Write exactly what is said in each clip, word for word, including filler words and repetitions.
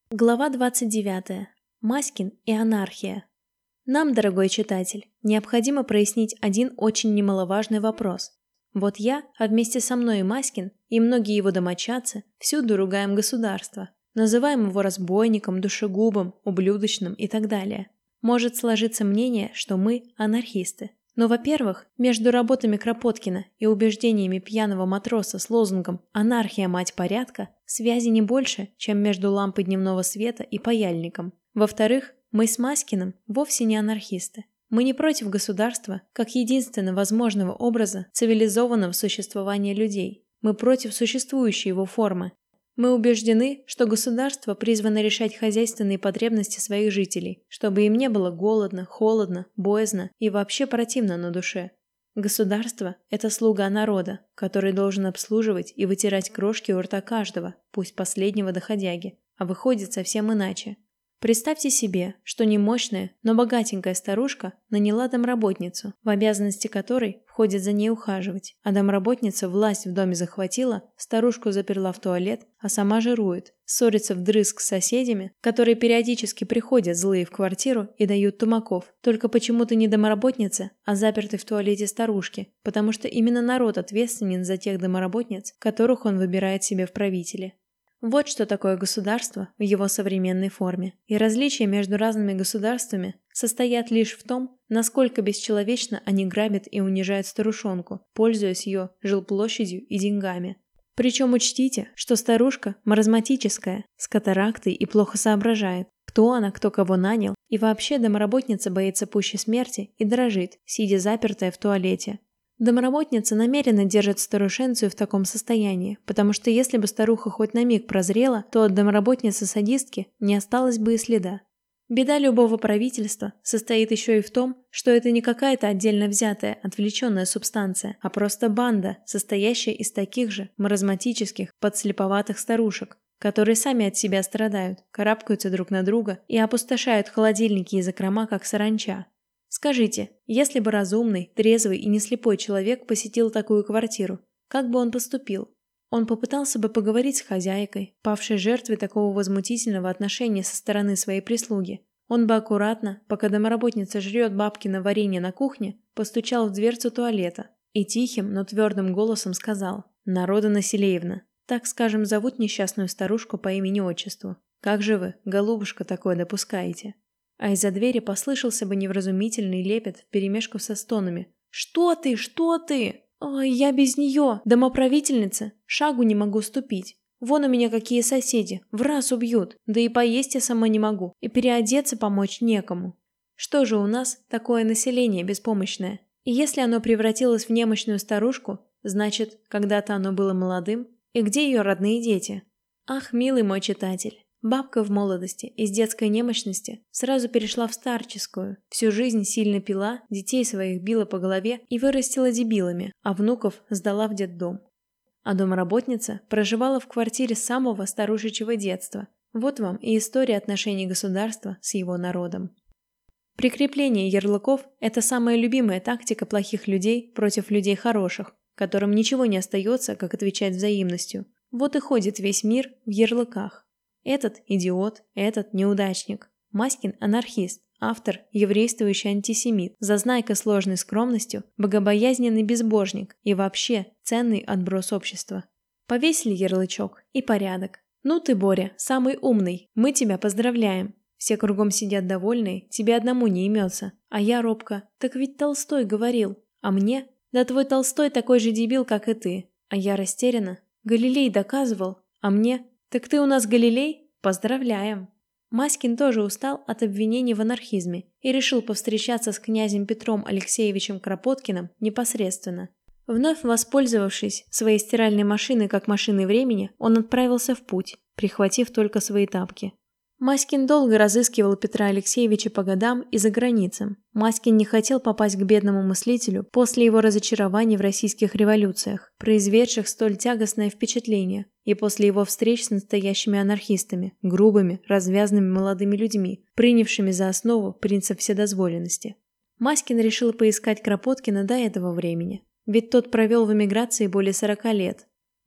Глава двадцать девятая. Маськин и анархия. Нам, дорогой читатель, необходимо прояснить один очень немаловажный вопрос. Вот я, а вместе со мной и Маськин, и многие его домочадцы, всюду ругаем государство. Называем его разбойником, душегубом, ублюдочным и так далее. Может сложиться мнение, что мы анархисты. Но, во-первых, между работами Кропоткина и убеждениями пьяного матроса с лозунгом «Анархия, мать порядка» связи не больше, чем между лампой дневного света и паяльником. Во-вторых, мы с Маськиным вовсе не анархисты. Мы не против государства как единственно возможного образа цивилизованного существования людей. Мы против существующей его формы. Мы убеждены, что государство призвано решать хозяйственные потребности своих жителей, чтобы им не было голодно, холодно, боязно и вообще противно на душе. Государство – это слуга народа, который должен обслуживать и вытирать крошки у рта каждого, пусть последнего доходяги, а выходит совсем иначе. Представьте себе, что немощная, но богатенькая старушка наняла домработницу, в обязанности которой входит за ней ухаживать, а домработница власть в доме захватила, старушку заперла в туалет, а сама жирует, ссорится вдрызг с соседями, которые периодически приходят злые в квартиру и дают тумаков, только почему-то не домработнице, а запертой в туалете старушки, потому что именно народ ответственен за тех домработниц, которых он выбирает себе в правители. Вот что такое государство в его современной форме. И различия между разными государствами состоят лишь в том, насколько бесчеловечно они грабят и унижают старушонку, пользуясь ее жилплощадью и деньгами. Причем учтите, что старушка маразматическая, с катарактой и плохо соображает, кто она, кто кого нанял, и вообще домработница боится пуще смерти и дрожит, сидя запертая в туалете. Домработница намеренно держит старушенцию в таком состоянии, потому что если бы старуха хоть на миг прозрела, то от домработницы-садистки не осталось бы и следа. Беда любого правительства состоит еще и в том, что это не какая-то отдельно взятая, отвлеченная субстанция, а просто банда, состоящая из таких же маразматических, подслеповатых старушек, которые сами от себя страдают, карабкаются друг на друга и опустошают холодильники и закрома, как саранча. Скажите, если бы разумный, трезвый и не слепой человек посетил такую квартиру, как бы он поступил? Он попытался бы поговорить с хозяйкой, павшей жертвой такого возмутительного отношения со стороны своей прислуги. Он бы аккуратно, пока домработница жрет бабкино варенье на кухне, постучал в дверцу туалета и тихим, но твердым голосом сказал: «Народа Населеевна, так, скажем, зовут несчастную старушку по имени-отчеству. Как же вы, голубушка, такое допускаете?» А из-за двери послышался бы невразумительный лепет вперемешку со стонами. «Что ты? Что ты? Ой, я без нее, домоправительница, шагу не могу ступить. Вон у меня какие соседи, в раз убьют, да и поесть я сама не могу, и переодеться помочь некому». Что же у нас такое население беспомощное? И если оно превратилось в немощную старушку, значит, когда-то оно было молодым? И где ее родные дети? Ах, милый мой читатель! Бабка в молодости, из детской немощности, сразу перешла в старческую, всю жизнь сильно пила, детей своих била по голове и вырастила дебилами, а внуков сдала в детдом. А домработница проживала в квартире с самого старушечьего детства. Вот вам и история отношений государства с его народом. Прикрепление ярлыков – это самая любимая тактика плохих людей против людей хороших, которым ничего не остается, как отвечать взаимностью. Вот и ходит весь мир в ярлыках. Этот идиот, этот неудачник. Маськин анархист, автор еврействующий антисемит, зазнайка сложной скромностью, богобоязненный безбожник и вообще ценный отброс общества. Повесили ярлычок и порядок. Ну ты, Боря, самый умный, мы тебя поздравляем. Все кругом сидят довольные, тебе одному не имется. А я робко: так ведь Толстой говорил. А мне? Да твой Толстой такой же дебил, как и ты. А я растеряна. Галилей доказывал, а мне? Так ты у нас Галилей? Поздравляем. Маськин тоже устал от обвинений в анархизме и решил повстречаться с князем Петром Алексеевичем Кропоткиным непосредственно. Вновь воспользовавшись своей стиральной машиной как машиной времени, он отправился в путь, прихватив только свои тапки. Маськин долго разыскивал Петра Алексеевича по годам и за границам. Маськин не хотел попасть к бедному мыслителю после его разочарований в российских революциях, произведших столь тягостное впечатление, и после его встреч с настоящими анархистами, грубыми, развязными молодыми людьми, принявшими за основу принцип вседозволенности. Маськин решил поискать Кропоткина до этого времени, ведь тот провел в эмиграции более сорока лет.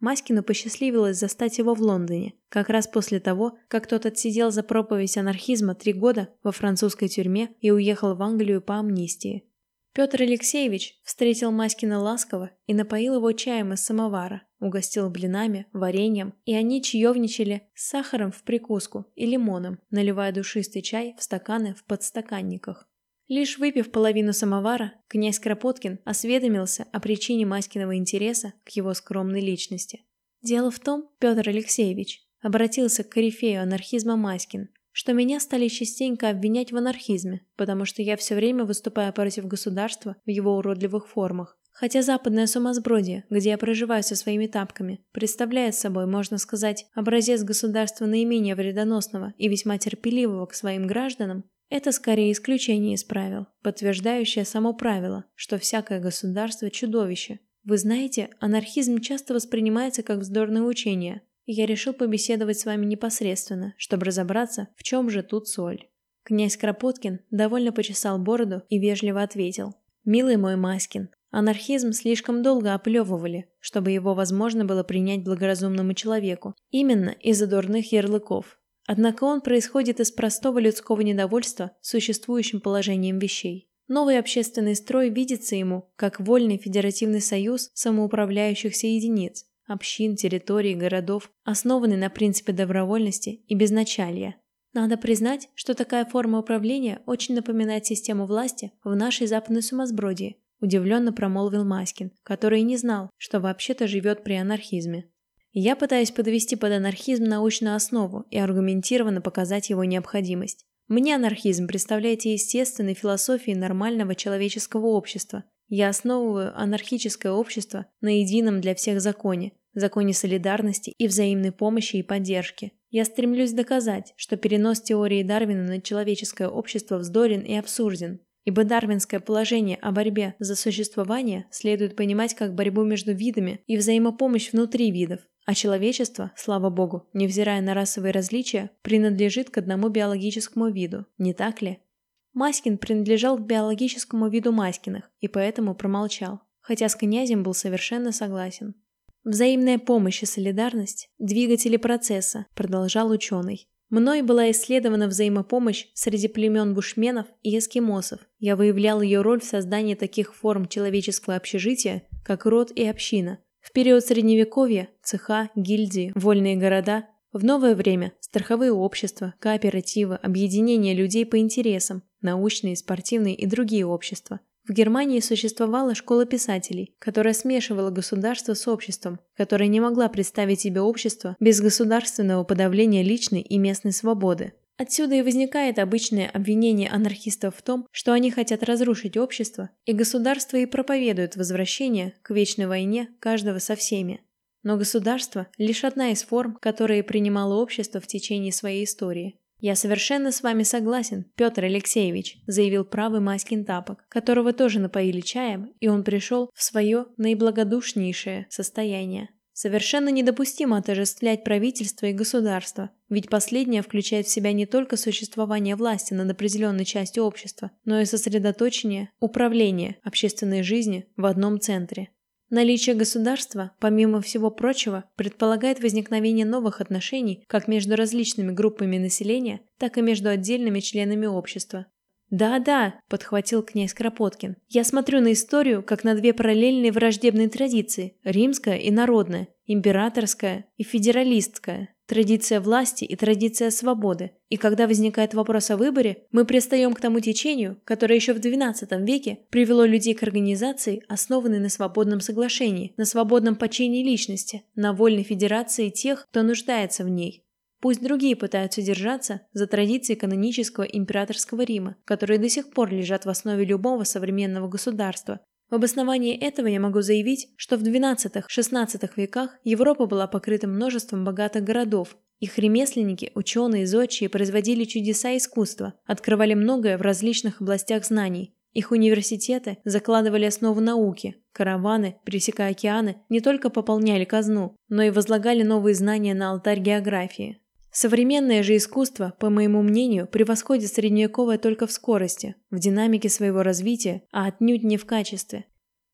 Маскину посчастливилось застать его в Лондоне, как раз после того, как тот отсидел за проповедь анархизма три года во французской тюрьме и уехал в Англию по амнистии. Петр Алексеевич встретил Маскина ласково и напоил его чаем из самовара, угостил блинами, вареньем, и они чаевничали с сахаром в прикуску и лимоном, наливая душистый чай в стаканы в подстаканниках. Лишь выпив половину самовара, князь Кропоткин осведомился о причине Маскиного интереса к его скромной личности. «Дело в том, Петр Алексеевич», — обратился к корифею анархизма Маскин, «что меня стали частенько обвинять в анархизме, потому что я все время выступаю против государства в его уродливых формах. Хотя западное сумасбродие, где я проживаю со своими тапками, представляет собой, можно сказать, образец государства наименее вредоносного и весьма терпеливого к своим гражданам, это скорее исключение из правил, подтверждающее само правило, что всякое государство – чудовище. Вы знаете, анархизм часто воспринимается как вздорное учение, и я решил побеседовать с вами непосредственно, чтобы разобраться, в чем же тут соль». Князь Кропоткин довольно почесал бороду и вежливо ответил: «Милый мой Маскин, анархизм слишком долго оплевывали, чтобы его возможно было принять благоразумному человеку, именно из-за дурных ярлыков. Однако он происходит из простого людского недовольства существующим положением вещей. Новый общественный строй видится ему как вольный федеративный союз самоуправляющихся единиц, общин, территорий, городов, основанный на принципе добровольности и безначалия. Надо признать, что такая форма управления очень напоминает систему власти в нашей западной сумасбродии», удивленно промолвил Маскин, который не знал, что вообще-то живет при анархизме. «Я пытаюсь подвести под анархизм научную основу и аргументированно показать его необходимость. Мне анархизм представляет естественной философией нормального человеческого общества. Я основываю анархическое общество на едином для всех законе, законе солидарности и взаимной помощи и поддержки. Я стремлюсь доказать, что перенос теории Дарвина на человеческое общество вздорен и абсурден, ибо дарвинское положение о борьбе за существование следует понимать как борьбу между видами и взаимопомощь внутри видов, а человечество, слава богу, невзирая на расовые различия, принадлежит к одному биологическому виду, не так ли?» Маскин принадлежал к биологическому виду Маскиных и поэтому промолчал, хотя с князем был совершенно согласен. «Взаимная помощь и солидарность – двигатели процесса», – продолжал ученый. «Мной была исследована взаимопомощь среди племен бушменов и эскимосов. Я выявлял ее роль в создании таких форм человеческого общежития, как род и община. В период Средневековья – цеха, гильдии, вольные города. В новое время – страховые общества, кооперативы, объединения людей по интересам, научные, спортивные и другие общества. В Германии существовала школа писателей, которая смешивала государство с обществом, которая не могла представить себе общество без государственного подавления личной и местной свободы. Отсюда и возникает обычное обвинение анархистов в том, что они хотят разрушить общество, и государство и проповедует возвращение к вечной войне каждого со всеми. Но государство – лишь одна из форм, которые принимало общество в течение своей истории. «Я совершенно с вами согласен, Петр Алексеевич», – заявил правый Маскин Тапок, которого тоже напоили чаем, и он пришел в свое наиблагодушнейшее состояние. «Совершенно недопустимо отождествлять правительство и государство, ведь последнее включает в себя не только существование власти над определенной частью общества, но и сосредоточение управления общественной жизни в одном центре. Наличие государства, помимо всего прочего, предполагает возникновение новых отношений как между различными группами населения, так и между отдельными членами общества». «Да-да», – подхватил князь Кропоткин, – «я смотрю на историю как на две параллельные враждебные традиции – римская и народная, императорская и федералистская, традиция власти и традиция свободы. И когда возникает вопрос о выборе, мы пристаем к тому течению, которое еще в двенадцатом веке привело людей к организации, основанной на свободном соглашении, на свободном подчинении личности, на вольной федерации тех, кто нуждается в ней. Пусть другие пытаются держаться за традиции канонического императорского Рима, которые до сих пор лежат в основе любого современного государства. В обосновании этого я могу заявить, что в двенадцатом-шестнадцатом веках Европа была покрыта множеством богатых городов. Их ремесленники, ученые, зодчие производили чудеса искусства, открывали многое в различных областях знаний. Их университеты закладывали основу науки, караваны, пересекая океаны, не только пополняли казну, но и возлагали новые знания на алтарь географии. Современное же искусство, по моему мнению, превосходит средневековое только в скорости, в динамике своего развития, а отнюдь не в качестве.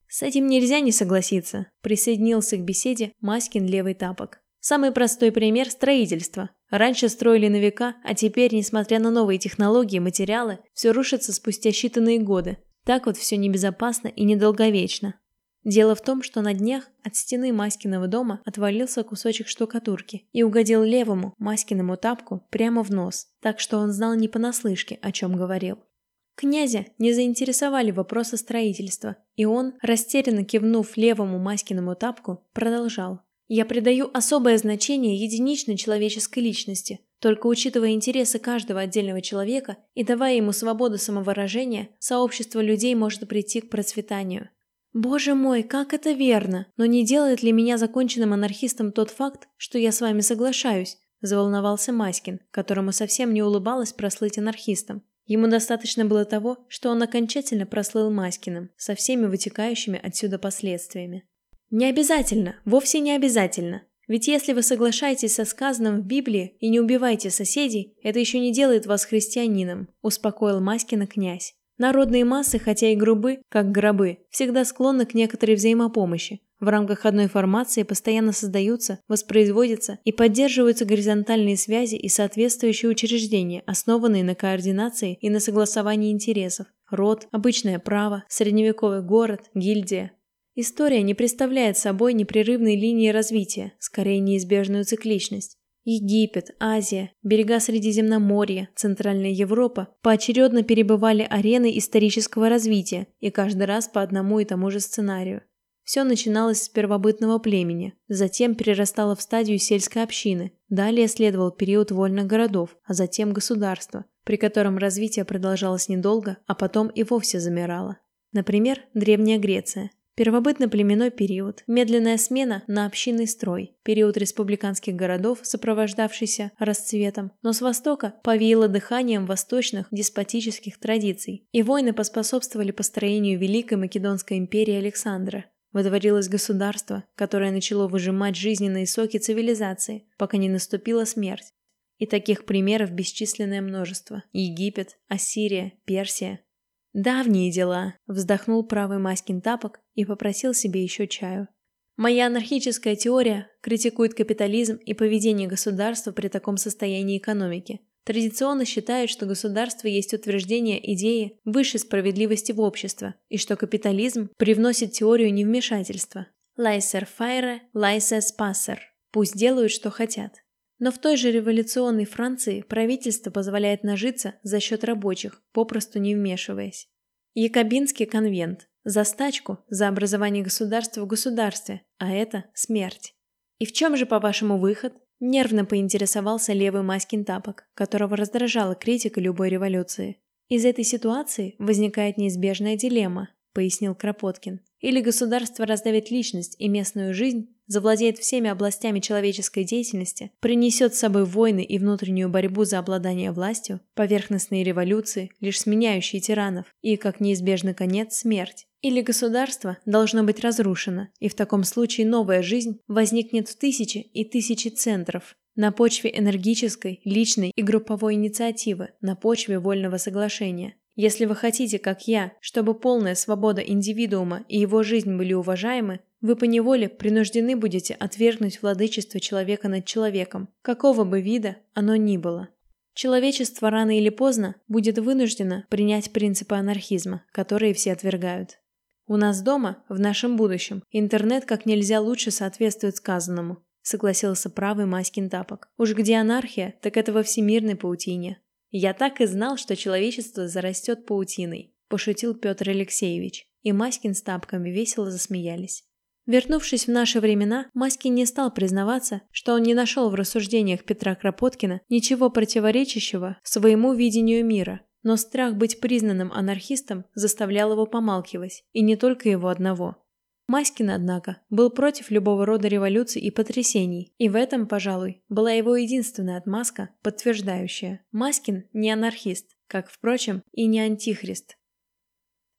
С этим нельзя не согласиться, присоединился к беседе Маськин левый тапок. Самый простой пример – строительство. Раньше строили на века, а теперь, несмотря на новые технологии и материалы, все рушится спустя считанные годы. Так вот все небезопасно и недолговечно. Дело в том, что на днях от стены Маськиного дома отвалился кусочек штукатурки и угодил левому, Маськиному тапку, прямо в нос, так что он знал не понаслышке, о чем говорил. Князя не заинтересовали вопросы строительства, и он, растерянно кивнув левому Маськиному тапку, продолжал. «Я придаю особое значение единичной человеческой личности. Только учитывая интересы каждого отдельного человека и давая ему свободу самовыражения, сообщество людей может прийти к процветанию». «Боже мой, как это верно! Но не делает ли меня законченным анархистом тот факт, что я с вами соглашаюсь?» – заволновался Маськин, которому совсем не улыбалось прослыть анархистом. Ему достаточно было того, что он окончательно прослыл Маськиным, со всеми вытекающими отсюда последствиями. «Не обязательно, вовсе не обязательно. Ведь если вы соглашаетесь со сказанным в Библии и не убиваете соседей, это еще не делает вас христианином», – успокоил Маськина князь. Народные массы, хотя и грубы, как гробы, всегда склонны к некоторой взаимопомощи. В рамках одной формации постоянно создаются, воспроизводятся и поддерживаются горизонтальные связи и соответствующие учреждения, основанные на координации и на согласовании интересов. Род, обычное право, средневековый город, гильдия. История не представляет собой непрерывной линии развития, скорее неизбежную цикличность. Египет, Азия, берега Средиземноморья, Центральная Европа поочередно перебывали ареной исторического развития, и каждый раз по одному и тому же сценарию. Все начиналось с первобытного племени, затем перерастало в стадию сельской общины, далее следовал период вольных городов, а затем государства, при котором развитие продолжалось недолго, а потом и вовсе замирало. Например, Древняя Греция. Первобытно-племенной период, медленная смена на общинный строй, период республиканских городов, сопровождавшийся расцветом, но с востока повеяло дыханием восточных деспотических традиций, и войны поспособствовали построению Великой Македонской империи Александра. Водворилось государство, которое начало выжимать жизненные соки цивилизации, пока не наступила смерть. И таких примеров бесчисленное множество. Египет, Ассирия, Персия. «Давние дела», – вздохнул правый Маськин тапок и попросил себе еще чаю. «Моя анархическая теория критикует капитализм и поведение государства при таком состоянии экономики. Традиционно считают, что государство есть утверждение идеи высшей справедливости в обществе, и что капитализм привносит теорию невмешательства. Laissez-faire, laissez-passer. Пусть делают, что хотят». Но в той же революционной Франции правительство позволяет нажиться за счет рабочих, попросту не вмешиваясь. Якобинский конвент. За стачку, за образование государства в государстве, а это смерть. И в чем же, по-вашему, выход? Нервно поинтересовался левый Маськин тапок, которого раздражала критика любой революции. Из этой ситуации возникает неизбежная дилемма, пояснил Кропоткин. Или государство раздавит личность и местную жизнь, завладеет всеми областями человеческой деятельности, принесет с собой войны и внутреннюю борьбу за обладание властью, поверхностные революции, лишь сменяющие тиранов, и, как неизбежный конец, смерть. Или государство должно быть разрушено, и в таком случае новая жизнь возникнет в тысячи и тысячи центров, на почве энергической, личной и групповой инициативы, на почве вольного соглашения. Если вы хотите, как я, чтобы полная свобода индивидуума и его жизнь были уважаемы, вы поневоле принуждены будете отвергнуть владычество человека над человеком, какого бы вида оно ни было. Человечество рано или поздно будет вынуждено принять принципы анархизма, которые все отвергают. У нас дома, в нашем будущем, интернет как нельзя лучше соответствует сказанному, согласился правый Маськин тапок. Уж где анархия, так это во всемирной паутине. «Я так и знал, что человечество зарастет паутиной», – пошутил Петр Алексеевич, и Маськин с тапками весело засмеялись. Вернувшись в наши времена, Маськин не стал признаваться, что он не нашел в рассуждениях Петра Кропоткина ничего противоречащего своему видению мира, но страх быть признанным анархистом заставлял его помалкивать, и не только его одного. Маськин, однако, был против любого рода революций и потрясений, и в этом, пожалуй, была его единственная отмазка, подтверждающая: Маськин не анархист, как, впрочем, и не антихрист.